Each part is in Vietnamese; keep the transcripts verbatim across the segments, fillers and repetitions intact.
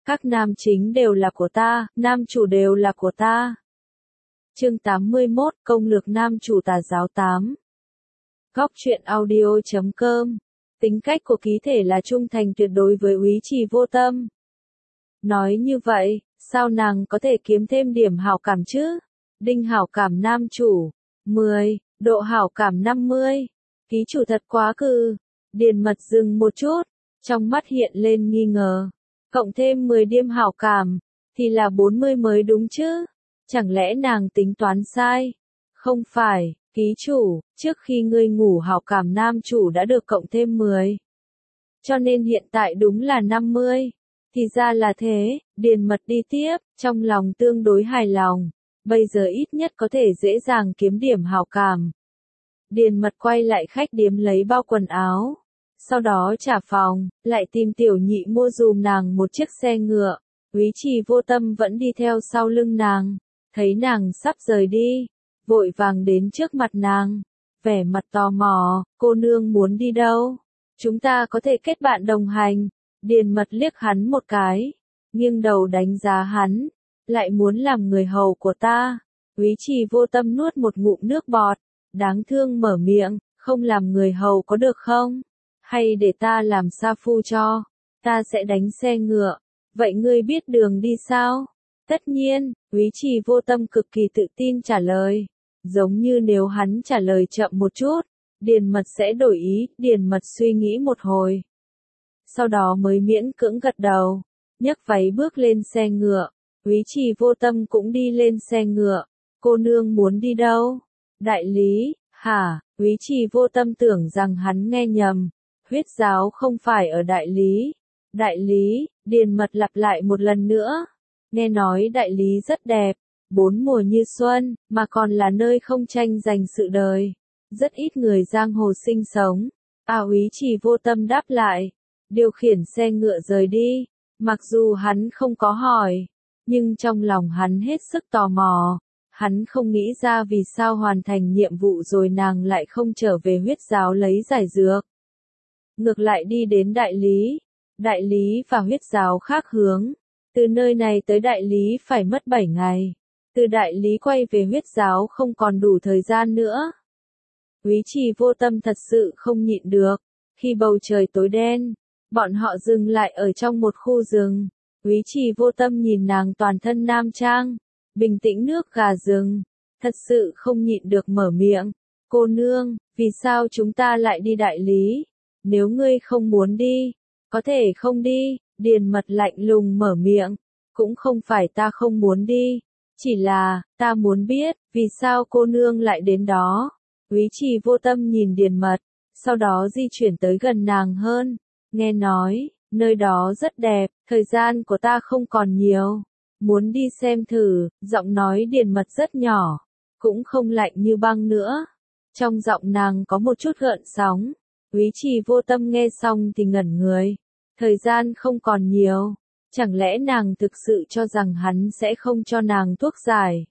Các nam chính đều là của ta, nam chủ đều là của ta. Chương tám mươi mốt, công lược nam chủ tà giáo tám. Góc truyện audio chấm com. Tính cách của ký thể là trung thành tuyệt đối với Úy Trì Vô Tâm. Nói như vậy, sao nàng có thể kiếm thêm điểm hảo cảm chứ? Đinh hảo cảm nam chủ, mười, độ hảo cảm năm mươi. Ký chủ thật quá cừ. Điền Mật dừng một chút, trong mắt hiện lên nghi ngờ. Cộng thêm mười điểm hảo cảm, thì là bốn mươi mới đúng chứ? Chẳng lẽ nàng tính toán sai? Không phải, ký chủ, trước khi ngươi ngủ hảo cảm nam chủ đã được cộng thêm mười. Cho nên hiện tại đúng là năm mươi. Thì ra là thế, Điền Mật đi tiếp, trong lòng tương đối hài lòng. Bây giờ ít nhất có thể dễ dàng kiếm điểm hảo cảm. Điền Mật quay lại khách điếm lấy bao quần áo. Sau đó trả phòng, lại tìm tiểu nhị mua dùm nàng một chiếc xe ngựa. Úy Trì Vô Tâm vẫn đi theo sau lưng nàng. Thấy nàng sắp rời đi, vội vàng đến trước mặt nàng. Vẻ mặt tò mò, cô nương muốn đi đâu? Chúng ta có thể kết bạn đồng hành. Điền Mật liếc hắn một cái, nghiêng đầu đánh giá hắn. Lại muốn làm người hầu của ta. Úy Trì Vô Tâm nuốt một ngụm nước bọt, đáng thương mở miệng, không làm người hầu có được không? Hay để ta làm sa phu cho? Ta sẽ đánh xe ngựa. Vậy ngươi biết đường đi sao? Tất nhiên, Úy Trì Vô Tâm cực kỳ tự tin trả lời. Giống như nếu hắn trả lời chậm một chút, Điền Mật sẽ đổi ý. Điền Mật suy nghĩ một hồi. Sau đó mới miễn cưỡng gật đầu, nhấc váy bước lên xe ngựa. Úy Trì Vô Tâm cũng đi lên xe ngựa. Cô nương muốn đi đâu? Đại lý, hả? Úy Trì Vô Tâm tưởng rằng hắn nghe nhầm. Huyết giáo không phải ở đại lý. Đại lý, Điền Mật lặp lại một lần nữa. Nghe nói đại lý rất đẹp, bốn mùa như xuân, mà còn là nơi không tranh giành sự đời. Rất ít người giang hồ sinh sống. À, Úy Trì Vô Tâm đáp lại, điều khiển xe ngựa rời đi. Mặc dù hắn không có hỏi, nhưng trong lòng hắn hết sức tò mò. Hắn không nghĩ ra vì sao hoàn thành nhiệm vụ rồi nàng lại không trở về huyết giáo lấy giải dược. Ngược lại đi đến đại lý. Đại lý và huyết giáo khác hướng. Từ nơi này tới đại lý phải mất bảy ngày. Từ đại lý quay về huyết giáo không còn đủ thời gian nữa. Úy Trì Vô Tâm thật sự không nhịn được. Khi bầu trời tối đen, bọn họ dừng lại ở trong một khu rừng. Úy Trì Vô Tâm nhìn nàng toàn thân nam trang, bình tĩnh nước gà rừng, thật sự không nhịn được mở miệng. Cô nương, vì sao chúng ta lại đi đại lý? Nếu ngươi không muốn đi, có thể không đi. Điền Mật lạnh lùng mở miệng. Cũng không phải ta không muốn đi, chỉ là, ta muốn biết, vì sao cô nương lại đến đó. Úy Trì Vô Tâm nhìn Điền Mật, sau đó di chuyển tới gần nàng hơn. Nghe nói, nơi đó rất đẹp, thời gian của ta không còn nhiều. Muốn đi xem thử. Giọng nói Điền Mật rất nhỏ, cũng không lạnh như băng nữa. Trong giọng nàng có một chút gợn sóng. Úy Trì Vô Tâm nghe xong thì ngẩn người. Thời gian không còn nhiều. Chẳng lẽ nàng thực sự cho rằng hắn sẽ không cho nàng thuốc giải?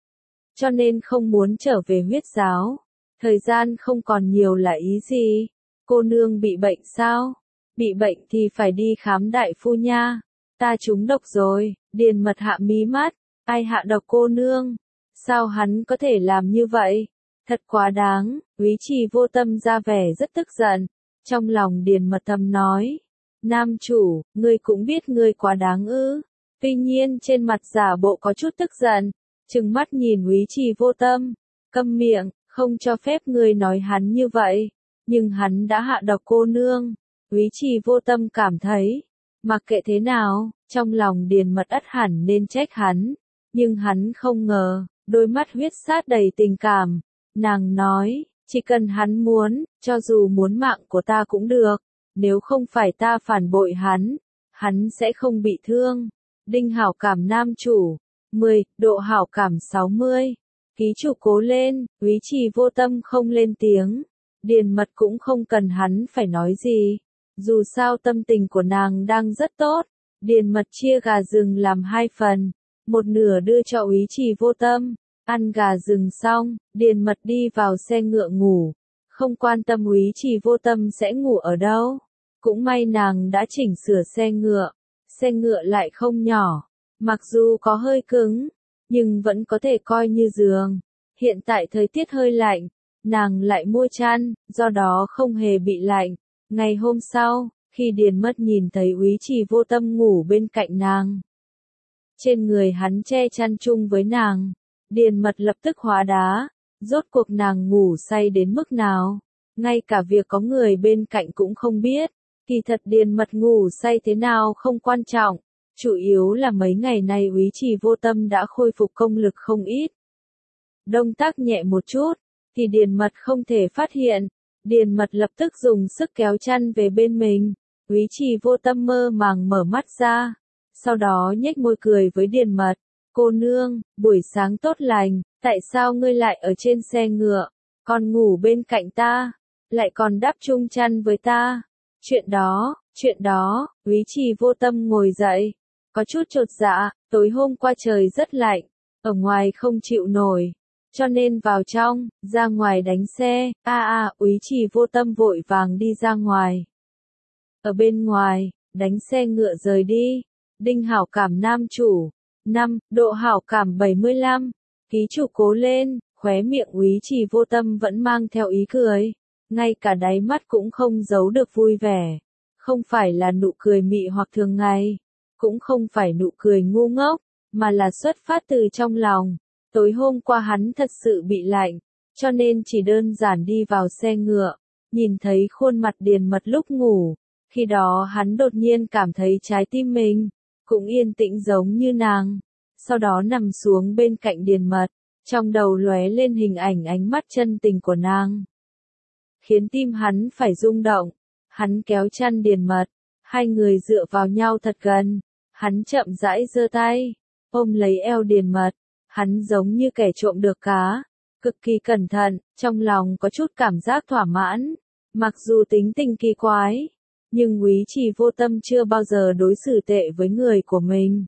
Cho nên không muốn trở về huyết giáo. Thời gian không còn nhiều là ý gì? Cô nương bị bệnh sao? Bị bệnh thì phải đi khám đại phu nha. Ta trúng độc rồi. Điền Mật hạ mí mắt. Ai hạ độc cô nương? Sao hắn có thể làm như vậy? Thật quá đáng. Úy Trì Vô Tâm ra vẻ rất tức giận. Trong lòng Điền Mật thầm nói. Nam chủ, ngươi cũng biết ngươi quá đáng ư? Tuy nhiên trên mặt giả bộ có chút tức giận, trừng mắt nhìn Úy Trì Vô Tâm. Câm miệng, không cho phép ngươi nói hắn như vậy. Nhưng hắn đã hạ độc cô nương. Úy Trì Vô Tâm cảm thấy, mặc kệ thế nào, trong lòng Điền Mật ắt hẳn nên trách hắn. Nhưng hắn không ngờ, đôi mắt huyết sát đầy tình cảm. Nàng nói, chỉ cần hắn muốn, cho dù muốn mạng của ta cũng được. Nếu không phải ta phản bội hắn, hắn sẽ không bị thương. Đinh hảo cảm nam chủ, mười, độ hảo cảm sáu mươi. Ký chủ cố lên. Úy Trì Vô Tâm không lên tiếng. Điền Mật cũng không cần hắn phải nói gì. Dù sao tâm tình của nàng đang rất tốt. Điền Mật chia gà rừng làm hai phần. Một nửa đưa cho Úy Trì Vô Tâm. Ăn gà rừng xong, Điền Mật đi vào xe ngựa ngủ. Không quan tâm Úy Trì Vô Tâm sẽ ngủ ở đâu. Cũng may nàng đã chỉnh sửa xe ngựa. Xe ngựa lại không nhỏ, mặc dù có hơi cứng, nhưng vẫn có thể coi như giường. Hiện tại thời tiết hơi lạnh, nàng lại mua chăn, do đó không hề bị lạnh. Ngày hôm sau, khi Điền Mất nhìn thấy Úy Trì Vô Tâm ngủ bên cạnh nàng, trên người hắn che chăn chung với nàng, Điền Mật lập tức hóa đá, rốt cuộc nàng ngủ say đến mức nào, ngay cả việc có người bên cạnh cũng không biết. Kỳ thật Điền Mật ngủ say thế nào không quan trọng, chủ yếu là mấy ngày nay Úy Trì Vô Tâm đã khôi phục công lực không ít. Động tác nhẹ một chút, thì Điền Mật không thể phát hiện, Điền Mật lập tức dùng sức kéo chăn về bên mình, Úy Trì Vô Tâm mơ màng mở mắt ra, sau đó nhếch môi cười với Điền Mật, cô nương, buổi sáng tốt lành, tại sao ngươi lại ở trên xe ngựa, còn ngủ bên cạnh ta, lại còn đắp chung chăn với ta. Chuyện đó, chuyện đó, Úy Trì Vô Tâm ngồi dậy, có chút chột dạ, tối hôm qua trời rất lạnh, ở ngoài không chịu nổi, cho nên vào trong, ra ngoài đánh xe, a a, Úy Trì Vô Tâm vội vàng đi ra ngoài. Ở bên ngoài, đánh xe ngựa rời đi, đinh hảo cảm nam chủ, năm, độ hảo cảm bảy mươi lăm, ký chủ cố lên, khóe miệng Úy Trì Vô Tâm vẫn mang theo ý cười, ngay cả đáy mắt cũng không giấu được vui vẻ, không phải là nụ cười mị hoặc thường ngày, cũng không phải nụ cười ngu ngốc, mà là xuất phát từ trong lòng. Tối hôm qua hắn thật sự bị lạnh, cho nên chỉ đơn giản đi vào xe ngựa, nhìn thấy khuôn mặt Điền Mật lúc ngủ, khi đó hắn đột nhiên cảm thấy trái tim mình cũng yên tĩnh giống như nàng, sau đó nằm xuống bên cạnh Điền Mật, trong đầu lóe lên hình ảnh ánh mắt chân tình của nàng, khiến tim hắn phải rung động. Hắn kéo chăn Điền Mật, hai người dựa vào nhau thật gần, hắn chậm rãi giơ tay, ôm lấy eo Điền Mật, hắn giống như kẻ trộm được cá, cực kỳ cẩn thận, trong lòng có chút cảm giác thỏa mãn, mặc dù tính tình kỳ quái, nhưng Úy Trì Vô Tâm chưa bao giờ đối xử tệ với người của mình.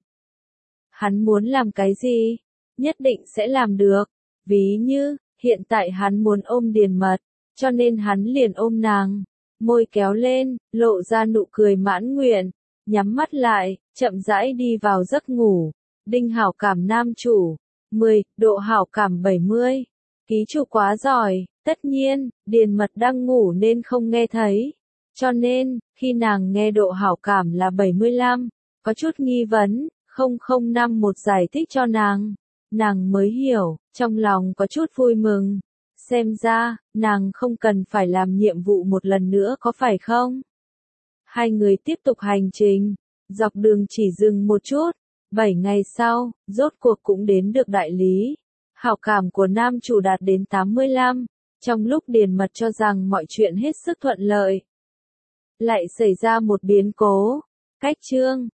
Hắn muốn làm cái gì, nhất định sẽ làm được, ví như, hiện tại hắn muốn ôm Điền Mật, cho nên hắn liền ôm nàng, môi kéo lên, lộ ra nụ cười mãn nguyện, nhắm mắt lại, chậm rãi đi vào giấc ngủ. Đinh hảo cảm nam chủ, mười, độ hảo cảm bảy mươi. Ký chủ quá giỏi, tất nhiên, Điền Mật đang ngủ nên không nghe thấy. Cho nên, khi nàng nghe độ hảo cảm là bảy mươi lăm, có chút nghi vấn, không không năm một giải thích cho nàng. Nàng mới hiểu, trong lòng có chút vui mừng. Xem ra, nàng không cần phải làm nhiệm vụ một lần nữa có phải không? Hai người tiếp tục hành trình, dọc đường chỉ dừng một chút. Bảy ngày sau, rốt cuộc cũng đến được đại lý. Hảo cảm của nam chủ đạt đến tám mươi lăm, trong lúc Điền Mật cho rằng mọi chuyện hết sức thuận lợi. Lại xảy ra một biến cố. Cách chương